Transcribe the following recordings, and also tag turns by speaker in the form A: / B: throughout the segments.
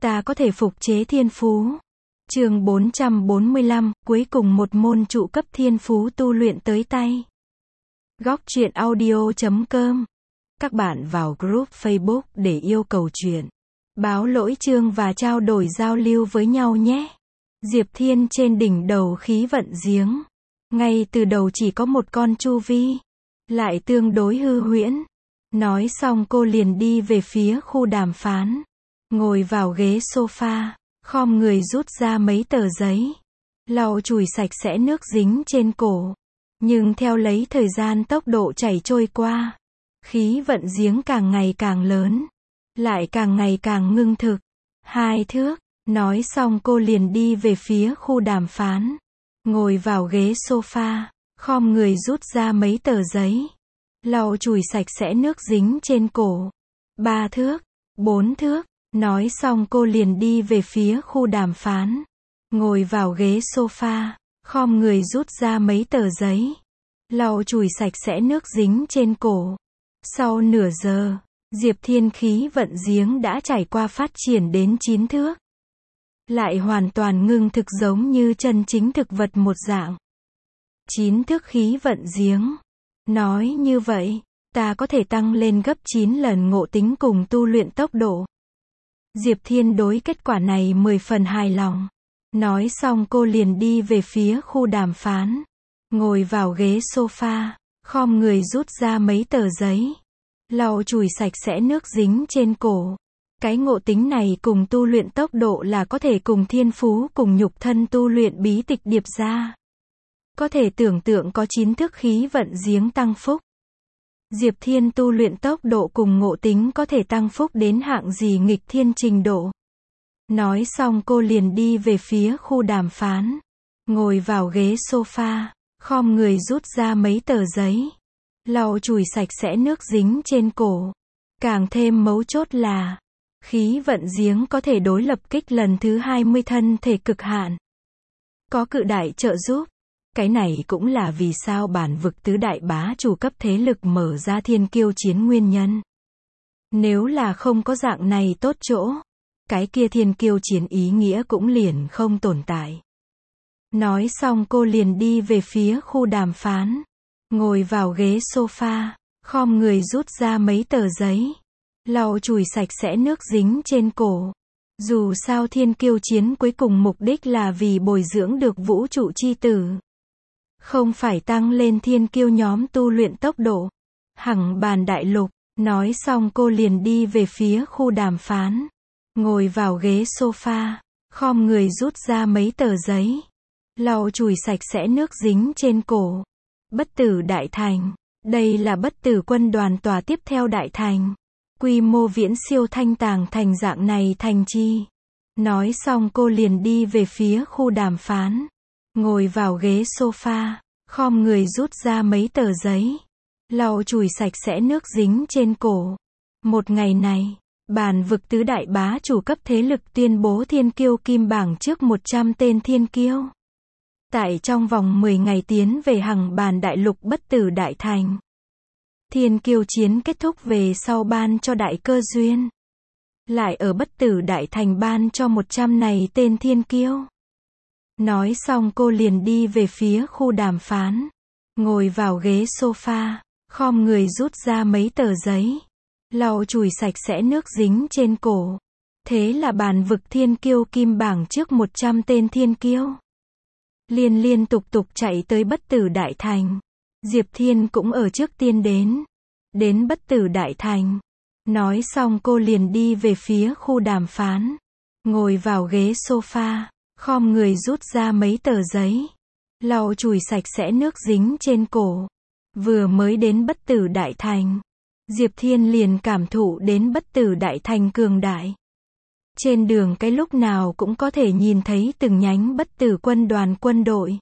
A: ta có thể phục chế thiên phú. Chương 445, cuối cùng một môn trụ cấp thiên phú tu luyện tới tay. Góc truyện audio.com. Các bạn vào group Facebook để yêu cầu truyện, báo lỗi chương và trao đổi giao lưu với nhau nhé. Diệp Thiên trên đỉnh đầu khí vận giếng. Ngay từ đầu chỉ có một con chu vi, lại tương đối hư huyễn. Nói xong cô liền đi về phía khu đàm phán. Ngồi vào ghế sofa, khom người rút ra mấy tờ giấy. Lau chùi sạch sẽ nước dính trên cổ. Nhưng theo lấy thời gian tốc độ chảy trôi qua, khí vận giếng càng ngày càng lớn, lại càng ngày càng ngưng thực. 2 thước, nói xong cô liền đi về phía khu đàm phán. Ngồi vào ghế sofa, khom người rút ra mấy tờ giấy. Lau chùi sạch sẽ nước dính trên cổ. 3 thước, 4 thước, nói xong cô liền đi về phía khu đàm phán. Ngồi vào ghế sofa, khom người rút ra mấy tờ giấy. Lau chùi sạch sẽ nước dính trên cổ. Sau nửa giờ, Diệp Thiên khí vận giếng đã trải qua phát triển đến 9 thước. Lại hoàn toàn ngưng thực giống như chân chính thực vật một dạng. 9 thước khí vận giếng. Nói như vậy, ta có thể tăng lên gấp 9 lần ngộ tính cùng tu luyện tốc độ. Diệp Thiên đối kết quả này 10 phần hài lòng. Nói xong cô liền đi về phía khu đàm phán. Ngồi vào ghế sofa, khom người rút ra mấy tờ giấy. Lau chùi sạch sẽ nước dính trên cổ. Cái ngộ tính này cùng tu luyện tốc độ là có thể cùng thiên phú cùng nhục thân tu luyện bí tịch điệp ra. Có thể tưởng tượng có 9 thước khí vận giếng tăng phúc. Diệp Thiên tu luyện tốc độ cùng ngộ tính có thể tăng phúc đến hạng gì nghịch thiên trình độ. Nói xong cô liền đi về phía khu đàm phán. Ngồi vào ghế sofa, khom người rút ra mấy tờ giấy. Lau chùi sạch sẽ nước dính trên cổ. Càng thêm mấu chốt là, khí vận giếng có thể đối lập kích lần thứ 20 thân thể cực hạn. Có cự đại trợ giúp. Cái này cũng là vì sao bản vực tứ đại bá chủ cấp thế lực mở ra thiên kiêu chiến nguyên nhân. Nếu là không có dạng này tốt chỗ, cái kia thiên kiêu chiến ý nghĩa cũng liền không tồn tại. Nói xong cô liền đi về phía khu đàm phán. Ngồi vào ghế sofa, khom người rút ra mấy tờ giấy. Lau chùi sạch sẽ nước dính trên cổ. Dù sao thiên kiêu chiến cuối cùng mục đích là vì bồi dưỡng được vũ trụ chi tử. Không phải tăng lên thiên kiêu nhóm tu luyện tốc độ. Hằng bàn đại lục. Nói xong cô liền đi về phía khu đàm phán. Ngồi vào ghế sofa, khom người rút ra mấy tờ giấy. Lau chùi sạch sẽ nước dính trên cổ. Bất tử đại thành. Đây là bất tử quân đoàn tòa tiếp theo đại thành. Quy mô viễn siêu Thanh Tàng thành dạng này thành chi. Nói xong cô liền đi về phía khu đàm phán. Ngồi vào ghế sofa, khom người rút ra mấy tờ giấy. Lau chùi sạch sẽ nước dính trên cổ. Một ngày này, bản vực tứ đại bá chủ cấp thế lực tuyên bố thiên kiêu kim bảng trước 100 tên thiên kiêu. Tại trong vòng 10 ngày tiến về hằng bàn đại lục bất tử đại thành. Thiên kiêu chiến kết thúc về sau ban cho đại cơ duyên. Lại ở bất tử đại thành ban cho 100 này tên thiên kiêu. Nói xong cô liền đi về phía khu đàm phán. Ngồi vào ghế sofa, khom người rút ra mấy tờ giấy. Lau chùi sạch sẽ nước dính trên cổ. Thế là bản vực thiên kiêu kim bảng trước 100 tên thiên kiêu. Liên tục chạy tới bất tử đại thành. Diệp Thiên cũng ở trước tiên đến bất tử đại thành. Nói xong cô liền đi về phía khu đàm phán. Ngồi vào ghế sofa, khom người rút ra mấy tờ giấy. Lau chùi sạch sẽ nước dính trên cổ. Vừa mới đến bất tử đại thành, Diệp Thiên liền cảm thụ đến bất tử đại thành cường đại. Trên đường cái lúc nào cũng có thể nhìn thấy từng nhánh bất tử quân đoàn quân đội.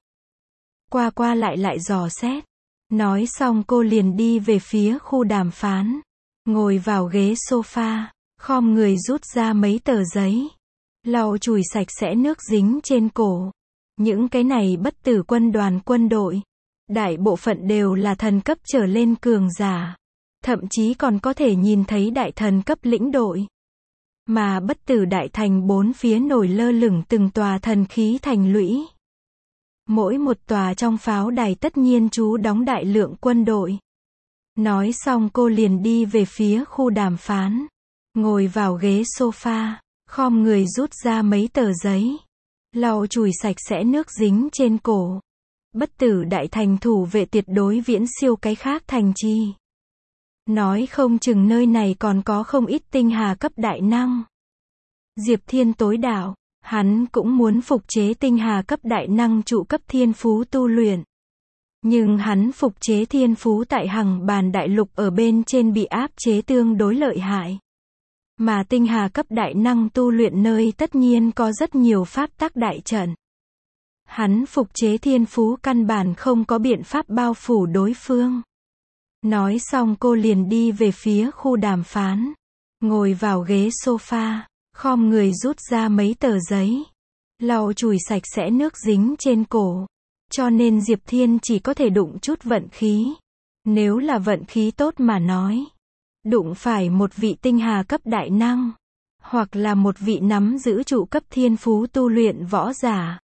A: Qua lại dò xét. Nói xong cô liền đi về phía khu đàm phán. Ngồi vào ghế sofa, khom người rút ra mấy tờ giấy. Lau chùi sạch sẽ nước dính trên cổ. Những cái này bất tử quân đoàn quân đội, đại bộ phận đều là thần cấp trở lên cường giả. Thậm chí còn có thể nhìn thấy đại thần cấp lĩnh đội. Mà Bất Tử Đại Thành bốn phía nổi lơ lửng từng tòa thần khí thành lũy. Mỗi một tòa trong pháo đài tất nhiên trú đóng đại lượng quân đội. Nói xong cô liền đi về phía khu đàm phán. Ngồi vào ghế sofa, khom người rút ra mấy tờ giấy. Lau chùi sạch sẽ nước dính trên cổ. Bất Tử Đại Thành thủ vệ tuyệt đối viễn siêu cái khác thành trì. Nói không chừng nơi này còn có không ít tinh hà cấp đại năng. Diệp Thiên tối đạo, hắn cũng muốn phục chế tinh hà cấp đại năng trụ cấp thiên phú tu luyện. Nhưng hắn phục chế thiên phú tại Hằng Bàn Đại Lục ở bên trên bị áp chế tương đối lợi hại. Mà tinh hà cấp đại năng tu luyện nơi tất nhiên có rất nhiều pháp tắc đại trận. Hắn phục chế thiên phú căn bản không có biện pháp bao phủ đối phương. Nói xong cô liền đi về phía khu đàm phán. Ngồi vào ghế sofa, khom người rút ra mấy tờ giấy. Lau chùi sạch sẽ nước dính trên cổ. Cho nên Diệp Thiên chỉ có thể đụng chút vận khí. Nếu là vận khí tốt mà nói. Đụng phải một vị tinh hà cấp đại năng. Hoặc là một vị nắm giữ trụ cấp thiên phú tu luyện võ giả.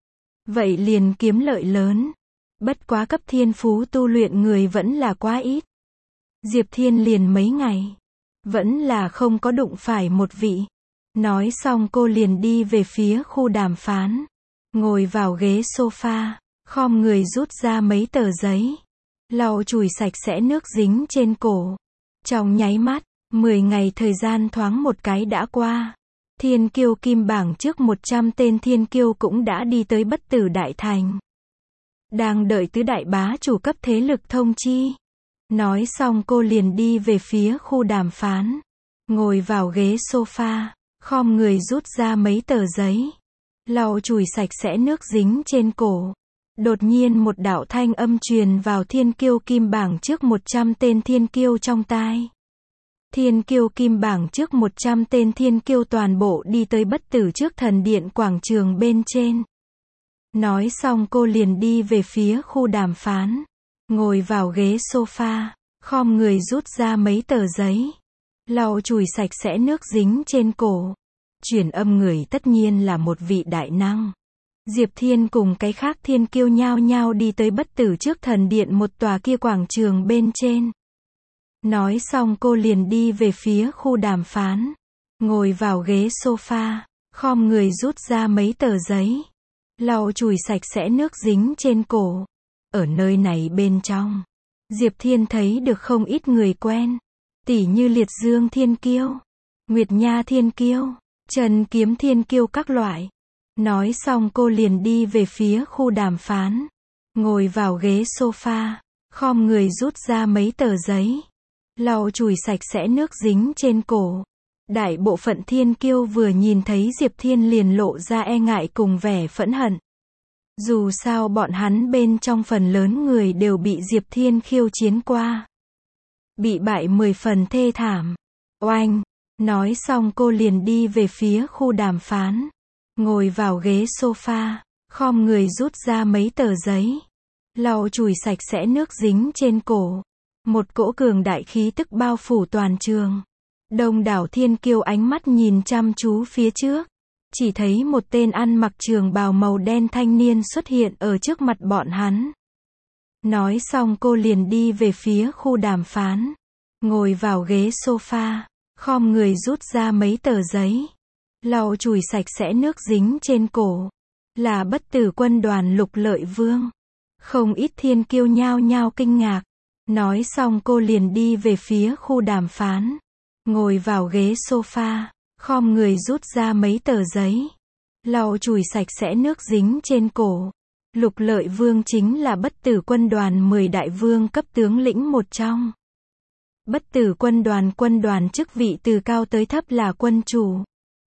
A: Vậy liền kiếm lợi lớn. Bất quá cấp thiên phú tu luyện người vẫn là quá ít. Diệp Thiên liền mấy ngày. Vẫn là không có đụng phải một vị. Nói xong cô liền đi về phía khu đàm phán. Ngồi vào ghế sofa, khom người rút ra mấy tờ giấy. Lau chùi sạch sẽ nước dính trên cổ. Trong nháy mắt, 10 ngày thời gian thoáng một cái đã qua. Thiên kiêu kim bảng trước 100 tên thiên kiêu cũng đã đi tới Bất Tử Đại Thành. Đang đợi tứ đại bá chủ cấp thế lực thông chi. Nói xong cô liền đi về phía khu đàm phán. Ngồi vào ghế sofa, khom người rút ra mấy tờ giấy. Lau chùi sạch sẽ nước dính trên cổ. Đột nhiên một đạo thanh âm truyền vào thiên kiêu kim bảng trước 100 tên thiên kiêu trong tai. Thiên kiêu kim bảng trước 100 tên thiên kiêu toàn bộ đi tới Bất Tử trước thần điện quảng trường bên trên. Nói xong cô liền đi về phía khu đàm phán. Ngồi vào ghế sofa, khom người rút ra mấy tờ giấy. Lau chùi sạch sẽ nước dính trên cổ. Truyền âm người tất nhiên là một vị đại năng. Diệp Thiên cùng cái khác thiên kiêu nhao nhao đi tới Bất Tử trước thần điện một tòa kia quảng trường bên trên. Nói xong cô liền đi về phía khu đàm phán. Ngồi vào ghế sofa, khom người rút ra mấy tờ giấy. Lau chùi sạch sẽ nước dính trên cổ. Ở nơi này bên trong, Diệp Thiên thấy được không ít người quen. Tỉ như Liệt Dương Thiên Kiêu, Nguyệt Nha Thiên Kiêu, Trần Kiếm Thiên Kiêu các loại. Nói xong cô liền đi về phía khu đàm phán. Ngồi vào ghế sofa, khom người rút ra mấy tờ giấy. Lau chùi sạch sẽ nước dính trên cổ. Đại bộ phận thiên kiêu vừa nhìn thấy Diệp Thiên liền lộ ra e ngại cùng vẻ phẫn hận. Dù sao bọn hắn bên trong phần lớn người đều bị Diệp Thiên khiêu chiến qua. Bị bại 10 phần thê thảm. Oanh! Nói xong cô liền đi về phía khu đàm phán. Ngồi vào ghế sofa, khom người rút ra mấy tờ giấy. Lau chùi sạch sẽ nước dính trên cổ. Một cỗ cường đại khí tức bao phủ toàn trường. Đông đảo thiên kiêu ánh mắt nhìn chăm chú phía trước. Chỉ thấy một tên ăn mặc trường bào màu đen thanh niên xuất hiện ở trước mặt bọn hắn. Nói xong cô liền đi về phía khu đàm phán. Ngồi vào ghế sofa, khom người rút ra mấy tờ giấy. Lau chùi sạch sẽ nước dính trên cổ. Là Bất Tử quân đoàn Lục Lợi Vương. Không ít thiên kiêu nhao nhao kinh ngạc. Nói xong cô liền đi về phía khu đàm phán. Ngồi vào ghế sofa, khom người rút ra mấy tờ giấy. Lau chùi sạch sẽ nước dính trên cổ. Lục Lợi Vương chính là Bất Tử quân đoàn 10 đại vương cấp tướng lĩnh một trong. Bất Tử quân đoàn chức vị từ cao tới thấp là quân chủ.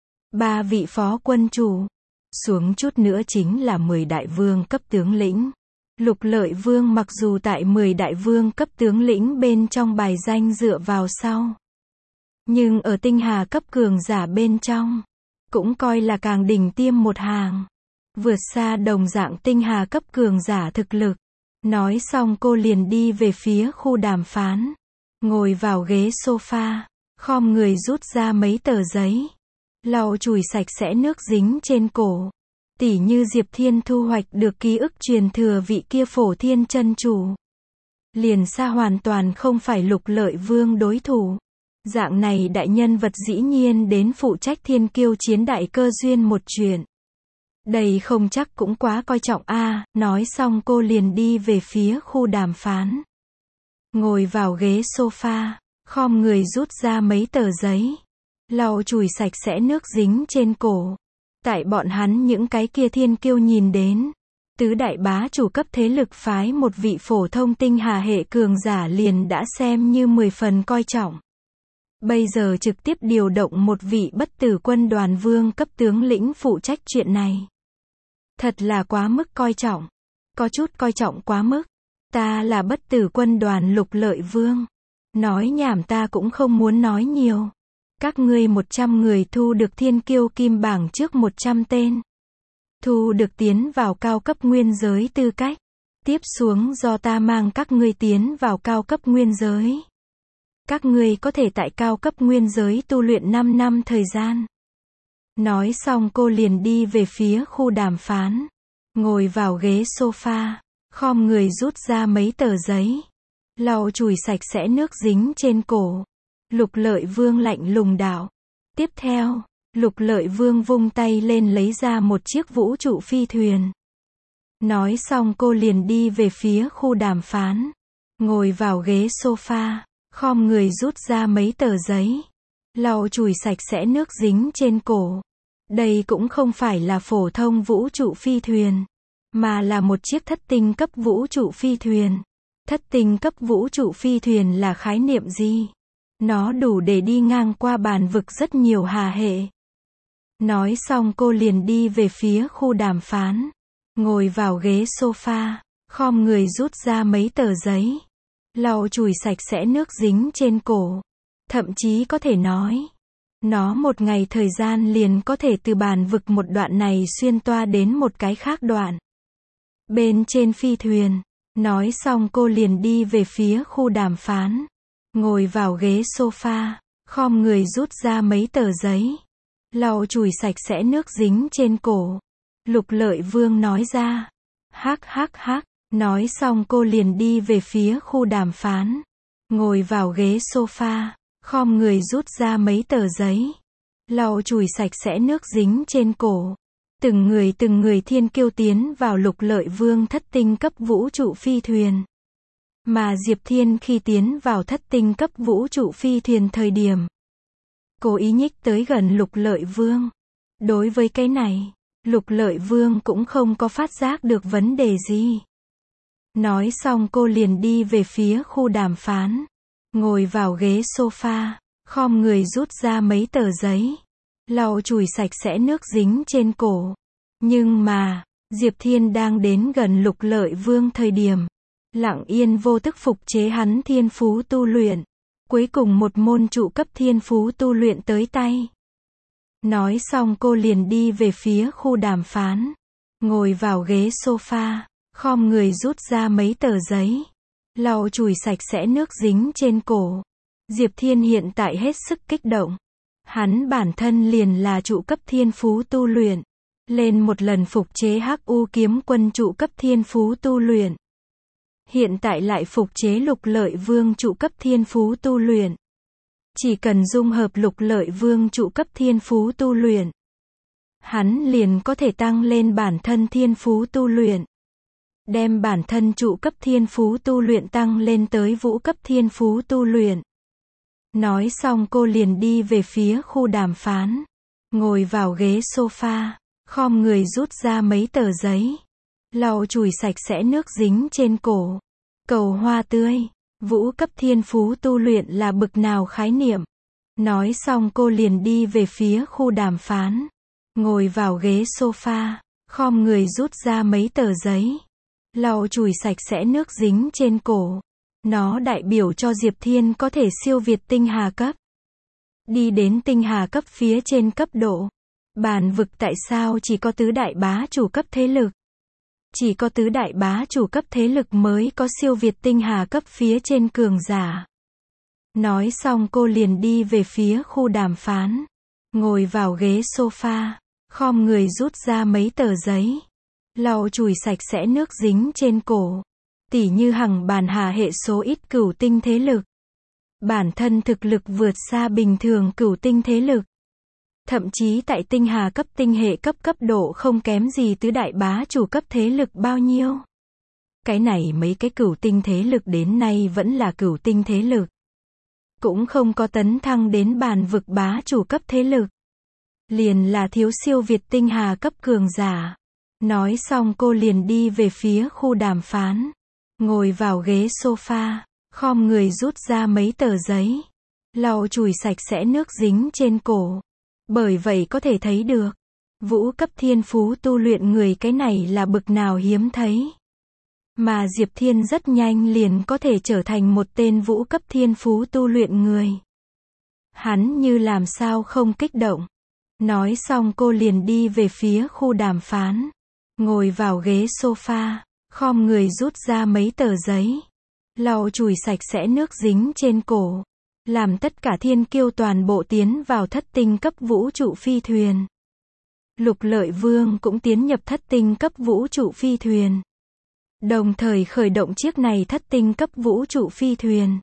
A: 3 vị phó quân chủ. Xuống chút nữa chính là 10 đại vương cấp tướng lĩnh. Lục Lợi Vương mặc dù tại 10 đại vương cấp tướng lĩnh bên trong bài danh dựa vào sau. Nhưng ở tinh hà cấp cường giả bên trong, cũng coi là càng đỉnh tiêm một hàng. Vượt xa đồng dạng tinh hà cấp cường giả thực lực. Nói xong cô liền đi về phía khu đàm phán. Ngồi vào ghế sofa, khom người rút ra mấy tờ giấy. lau chùi sạch sẽ nước dính trên cổ. Tỉ như Diệp Thiên thu hoạch được ký ức truyền thừa vị kia Phổ Thiên chân chủ. Liền xa hoàn toàn không phải Lục Lợi Vương đối thủ. Dạng này đại nhân vật dĩ nhiên đến phụ trách thiên kiêu chiến đại cơ duyên một chuyện. Đây không chắc cũng quá coi trọng a. Nói xong cô liền đi về phía khu đàm phán. Ngồi vào ghế sofa, khom người rút ra mấy tờ giấy. Lau chùi sạch sẽ nước dính trên cổ. Tại bọn hắn những cái kia thiên kiêu nhìn đến. Tứ đại bá chủ cấp thế lực phái một vị phổ thông tinh hà hệ cường giả liền đã xem như 10 phần coi trọng. Bây giờ trực tiếp điều động một vị bất tử quân đoàn vương cấp tướng lĩnh phụ trách chuyện này. Thật là quá mức coi trọng. Có chút coi trọng quá mức. Ta là bất tử quân đoàn Lục Lợi Vương. Nói nhảm ta cũng không muốn nói nhiều. Các ngươi 100 người thu được thiên kiêu kim bảng trước 100 tên. Thu được tiến vào cao cấp nguyên giới tư cách. Tiếp xuống do ta mang các ngươi tiến vào cao cấp nguyên giới. Các ngươi có thể tại cao cấp nguyên giới tu luyện 5 năm thời gian. Nói xong cô liền đi về phía khu đàm phán. Ngồi vào ghế sofa, khom người rút ra mấy tờ giấy. Lau chùi sạch sẽ nước dính trên cổ. Lục Lợi Vương lạnh lùng đạo. Tiếp theo, Lục Lợi Vương vung tay lên lấy ra một chiếc vũ trụ phi thuyền. Nói xong cô liền đi về phía khu đàm phán. Ngồi vào ghế sofa, khom người rút ra mấy tờ giấy. Lau chùi sạch sẽ nước dính trên cổ. Đây cũng không phải là phổ thông vũ trụ phi thuyền, mà là một chiếc thất tinh cấp vũ trụ phi thuyền. Thất tinh cấp vũ trụ phi thuyền là khái niệm gì? Nó đủ để đi ngang qua bàn vực rất nhiều hà hệ. Nói xong cô liền đi về phía khu đàm phán. Ngồi vào ghế sofa, khom người rút ra mấy tờ giấy. Lau chùi sạch sẽ nước dính trên cổ. Thậm chí có thể nói, nó một ngày thời gian liền có thể từ bàn vực một đoạn này xuyên toa đến một cái khác đoạn. Bên trên phi thuyền, nói xong cô liền đi về phía khu đàm phán. Ngồi vào ghế sofa, khom người rút ra mấy tờ giấy. Lau chùi sạch sẽ nước dính trên cổ. Lục Lợi Vương nói ra. Hắc hắc hắc. Nói xong cô liền đi về phía khu đàm phán. Ngồi vào ghế sofa, khom người rút ra mấy tờ giấy. Lau chùi sạch sẽ nước dính trên cổ. Từng người thiên kiêu tiến vào Lục Lợi Vương thất tinh cấp vũ trụ phi thuyền. Mà Diệp Thiên khi tiến vào thất tinh cấp vũ trụ phi thuyền thời điểm, cố ý nhích tới gần Lục Lợi Vương. Đối với cái này, Lục Lợi Vương cũng không có phát giác được vấn đề gì. Nói xong cô liền đi về phía khu đàm phán. Ngồi vào ghế sofa, khom người rút ra mấy tờ giấy. Lau chùi sạch sẽ nước dính trên cổ. Nhưng mà, Diệp Thiên đang đến gần Lục Lợi Vương thời điểm, lặng yên vô thức phục chế hắn thiên phú tu luyện. Cuối cùng một môn trụ cấp thiên phú tu luyện tới tay. Nói xong cô liền đi về phía khu đàm phán. Ngồi vào ghế sofa, khom người rút ra mấy tờ giấy. Lau chùi sạch sẽ nước dính trên cổ. Diệp Thiên hiện tại hết sức kích động. Hắn bản thân liền là trụ cấp thiên phú tu luyện. Lên một lần phục chế Hắc U kiếm quân trụ cấp thiên phú tu luyện. Hiện tại lại phục chế Lục Lợi Vương trụ cấp thiên phú tu luyện. Chỉ cần dung hợp Lục Lợi Vương trụ cấp thiên phú tu luyện, hắn liền có thể tăng lên bản thân thiên phú tu luyện. Đem bản thân trụ cấp thiên phú tu luyện tăng lên tới vũ cấp thiên phú tu luyện. Nói xong cô liền đi về phía khu đàm phán. Ngồi vào ghế sofa, khom người rút ra mấy tờ giấy. Lau chùi sạch sẽ nước dính trên cổ. Cầu hoa tươi. Vũ cấp thiên phú tu luyện là bực nào khái niệm. Nói xong cô liền đi về phía khu đàm phán. Ngồi vào ghế sofa, khom người rút ra mấy tờ giấy. Lau chùi sạch sẽ nước dính trên cổ. Nó đại biểu cho Diệp Thiên có thể siêu việt tinh hà cấp. Đi đến tinh hà cấp phía trên cấp độ. Bàn vực tại sao chỉ có tứ đại bá chủ cấp thế lực? Chỉ có tứ đại bá chủ cấp thế lực mới có siêu việt tinh hà cấp phía trên cường giả. Nói xong cô liền đi về phía khu đàm phán. ngồi vào ghế sofa, khom người rút ra mấy tờ giấy, lau chùi sạch sẽ nước dính trên cổ. Tỷ như Hằng bàn hà hệ số ít cửu tinh thế lực. Bản thân thực lực vượt xa bình thường cửu tinh thế lực. Thậm chí tại tinh hà cấp tinh hệ cấp độ không kém gì tứ đại bá chủ cấp thế lực bao nhiêu. Cái này mấy cái cửu tinh thế lực đến nay vẫn là cửu tinh thế lực. Cũng không có tấn thăng đến bàn vực bá chủ cấp thế lực. Liền là thiếu siêu việt tinh hà cấp cường giả. Nói xong cô liền đi về phía khu đàm phán. Ngồi vào ghế sofa, khom người rút ra mấy tờ giấy. Lau chùi sạch sẽ nước dính trên cổ. Bởi vậy có thể thấy được, vũ cấp thiên phú tu luyện người cái này là bực nào hiếm thấy. Mà Diệp Thiên rất nhanh liền có thể trở thành một tên vũ cấp thiên phú tu luyện người. Hắn như làm sao không kích động. Nói xong cô liền đi về phía khu đàm phán. Ngồi vào ghế sofa, khom người rút ra mấy tờ giấy. Lau chùi sạch sẽ nước dính trên cổ. Làm tất cả thiên kiêu toàn bộ tiến vào thất tinh cấp vũ trụ phi thuyền. Lục Lợi Vương cũng tiến nhập thất tinh cấp vũ trụ phi thuyền. Đồng thời khởi động chiếc này thất tinh cấp vũ trụ phi thuyền.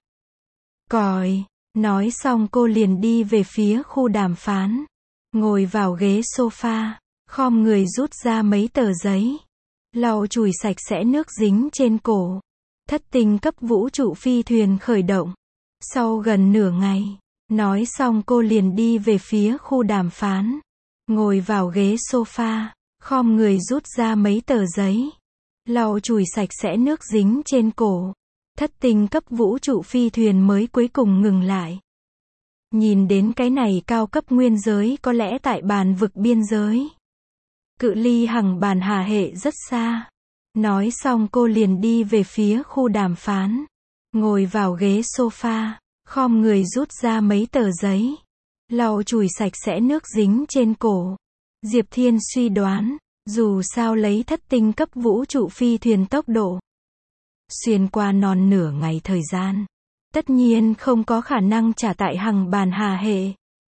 A: Còi, nói xong cô liền đi về phía khu đàm phán. Ngồi vào ghế sofa, khom người rút ra mấy tờ giấy. Lau chùi sạch sẽ nước dính trên cổ. Thất tinh cấp vũ trụ phi thuyền khởi động. Sau gần nửa ngày, nói xong cô liền đi về phía khu đàm phán. Ngồi vào ghế sofa, khom người rút ra mấy tờ giấy. Lau chùi sạch sẽ nước dính trên cổ. Thất tinh cấp vũ trụ phi thuyền mới cuối cùng ngừng lại. Nhìn đến cái này cao cấp nguyên giới có lẽ tại bàn vực biên giới. Cự ly Hằng bàn hà hệ rất xa. Nói xong cô liền đi về phía khu đàm phán. Ngồi vào ghế sofa, khom người rút ra mấy tờ giấy. Lau chùi sạch sẽ nước dính trên cổ. Diệp Thiên suy đoán, dù sao lấy thất tinh cấp vũ trụ phi thuyền tốc độ. Xuyên qua non nửa ngày thời gian. Tất nhiên không có khả năng trả tại Hằng bàn hà hệ.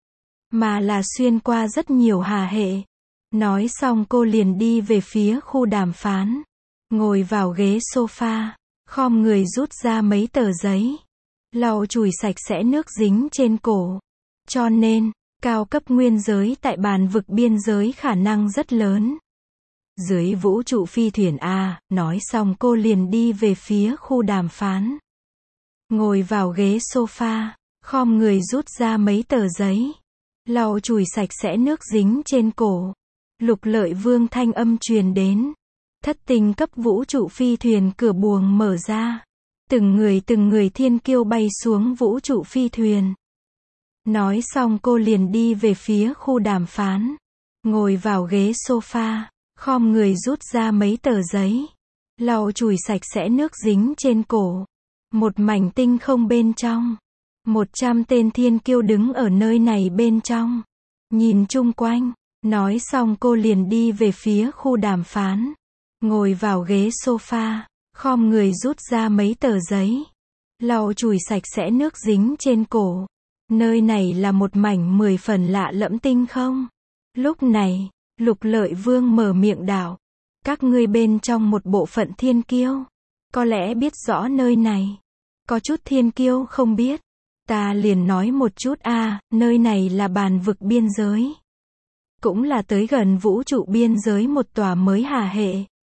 A: Mà là xuyên qua rất nhiều hà hệ. Nói xong cô liền đi về phía khu đàm phán. Ngồi vào ghế sofa. Khom người rút ra mấy tờ giấy. Lau chùi sạch sẽ nước dính trên cổ. Cho nên, cao cấp nguyên giới tại bàn vực biên giới khả năng rất lớn. Dưới vũ trụ phi thuyền A, nói xong cô liền đi về phía khu đàm phán. Ngồi vào ghế sofa, khom người rút ra mấy tờ giấy. Lau chùi sạch sẽ nước dính trên cổ. Lục Lợi Vương thanh âm truyền đến. Thất tinh cấp vũ trụ phi thuyền cửa buồng mở ra. Từng người thiên kiêu bay xuống vũ trụ phi thuyền. Nói xong cô liền đi về phía khu đàm phán. Ngồi vào ghế sofa, khom người rút ra mấy tờ giấy. Lau chùi sạch sẽ nước dính trên cổ. Một mảnh tinh không bên trong. 100 tên thiên kiêu đứng ở nơi này bên trong. Nhìn chung quanh. Nói xong cô liền đi về phía khu đàm phán. Ngồi vào ghế sofa, khom người rút ra mấy tờ giấy. Lau chùi sạch sẽ nước dính trên cổ. Nơi này là một mảnh 10 phần lạ lẫm tinh không. Lúc này, Lục Lợi Vương mở miệng đạo. Các ngươi bên trong một bộ phận thiên kiêu. Có lẽ biết rõ nơi này. Có chút thiên kiêu không biết. Ta liền nói một chút nơi này là bàn vực biên giới. Cũng là tới gần vũ trụ biên giới một tòa mới hà hệ.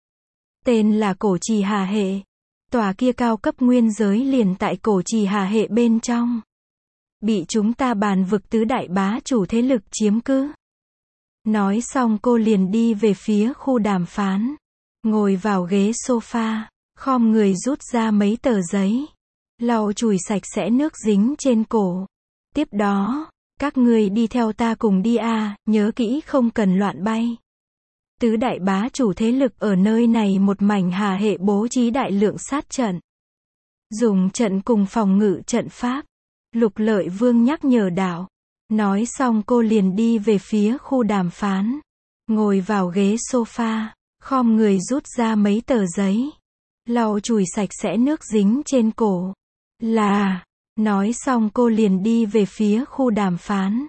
A: Tên là Cổ Trì Hà Hệ. Tòa kia cao cấp nguyên giới liền tại Cổ Trì Hà Hệ bên trong. Bị chúng ta bàn vực tứ đại bá chủ thế lực chiếm cứ. Nói xong cô liền đi về phía khu đàm phán. Ngồi vào ghế sofa, khom người rút ra mấy tờ giấy. Lau chùi sạch sẽ nước dính trên cổ. Tiếp đó, các ngươi đi theo ta cùng đi nhớ kỹ không cần loạn bay. Tứ đại bá chủ thế lực ở nơi này một mảnh hà hệ bố trí đại lượng sát trận. Dùng trận cùng phòng ngự trận pháp. Lục Lợi Vương nhắc nhở đạo. Nói xong cô liền đi về phía khu đàm phán. Ngồi vào ghế sofa, khom người rút ra mấy tờ giấy. Lau chùi sạch sẽ nước dính trên cổ. Nói xong cô liền đi về phía khu đàm phán.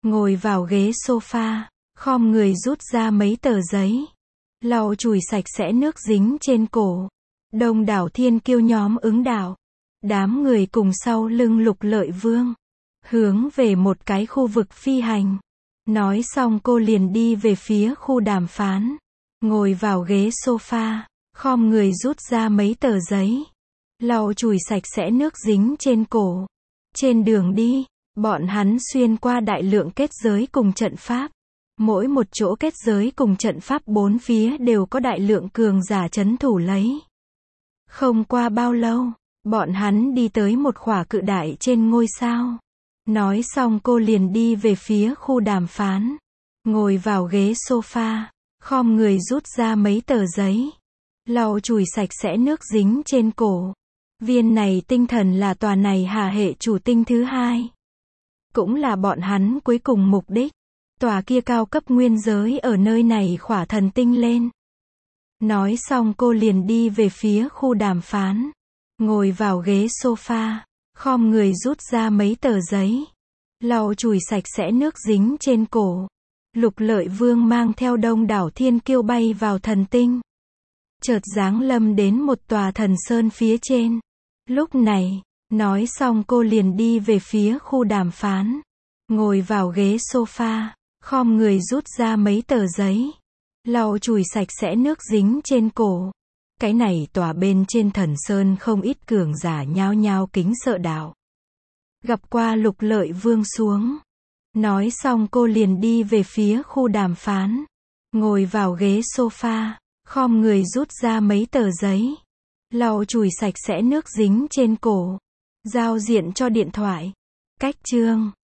A: ngồi vào ghế sofa, khom người rút ra mấy tờ giấy, lau chùi sạch sẽ nước dính trên cổ. Đông đảo thiên kiêu nhóm ứng đạo, đám người cùng sau lưng Lục Lợi Vương, hướng về một cái khu vực phi hành. Nói xong cô liền đi về phía khu đàm phán, ngồi vào ghế sofa, khom người rút ra mấy tờ giấy, lau chùi sạch sẽ nước dính trên cổ. Trên đường đi, bọn hắn xuyên qua đại lượng kết giới cùng trận pháp. Mỗi một chỗ kết giới cùng trận pháp bốn phía đều có đại lượng cường giả trấn thủ lấy. Không qua bao lâu, bọn hắn đi tới một khỏa cự đại trên ngôi sao. Nói xong cô liền đi về phía khu đàm phán, ngồi vào ghế sofa, khom người rút ra mấy tờ giấy, lau chùi sạch sẽ nước dính trên cổ. Viên này tinh thần là tòa này hà hệ chủ tinh thứ hai, cũng là bọn hắn cuối cùng mục đích. Tòa kia cao cấp nguyên giới ở nơi này khỏa thần tinh lên. Nói xong cô liền đi về phía khu đàm phán, ngồi vào ghế sofa, khom người rút ra mấy tờ giấy, lau chùi sạch sẽ nước dính trên cổ. Lục Lợi Vương mang theo đông đảo thiên kiêu bay vào thần tinh, chợt giáng lâm đến một tòa thần sơn phía trên. Lúc này, nói xong cô liền đi về phía khu đàm phán, ngồi vào ghế sofa, khom người rút ra mấy tờ giấy, lau chùi sạch sẽ nước dính trên cổ. Cái này tòa bên trên thần sơn không ít cường giả nhao nhao kính sợ đạo. Gặp qua Lục Lợi Vương xuống. Nói xong cô liền đi về phía khu đàm phán, ngồi vào ghế sofa, khom người rút ra mấy tờ giấy, lau chùi sạch sẽ nước dính trên cổ. Giao diện cho điện thoại. Cách chương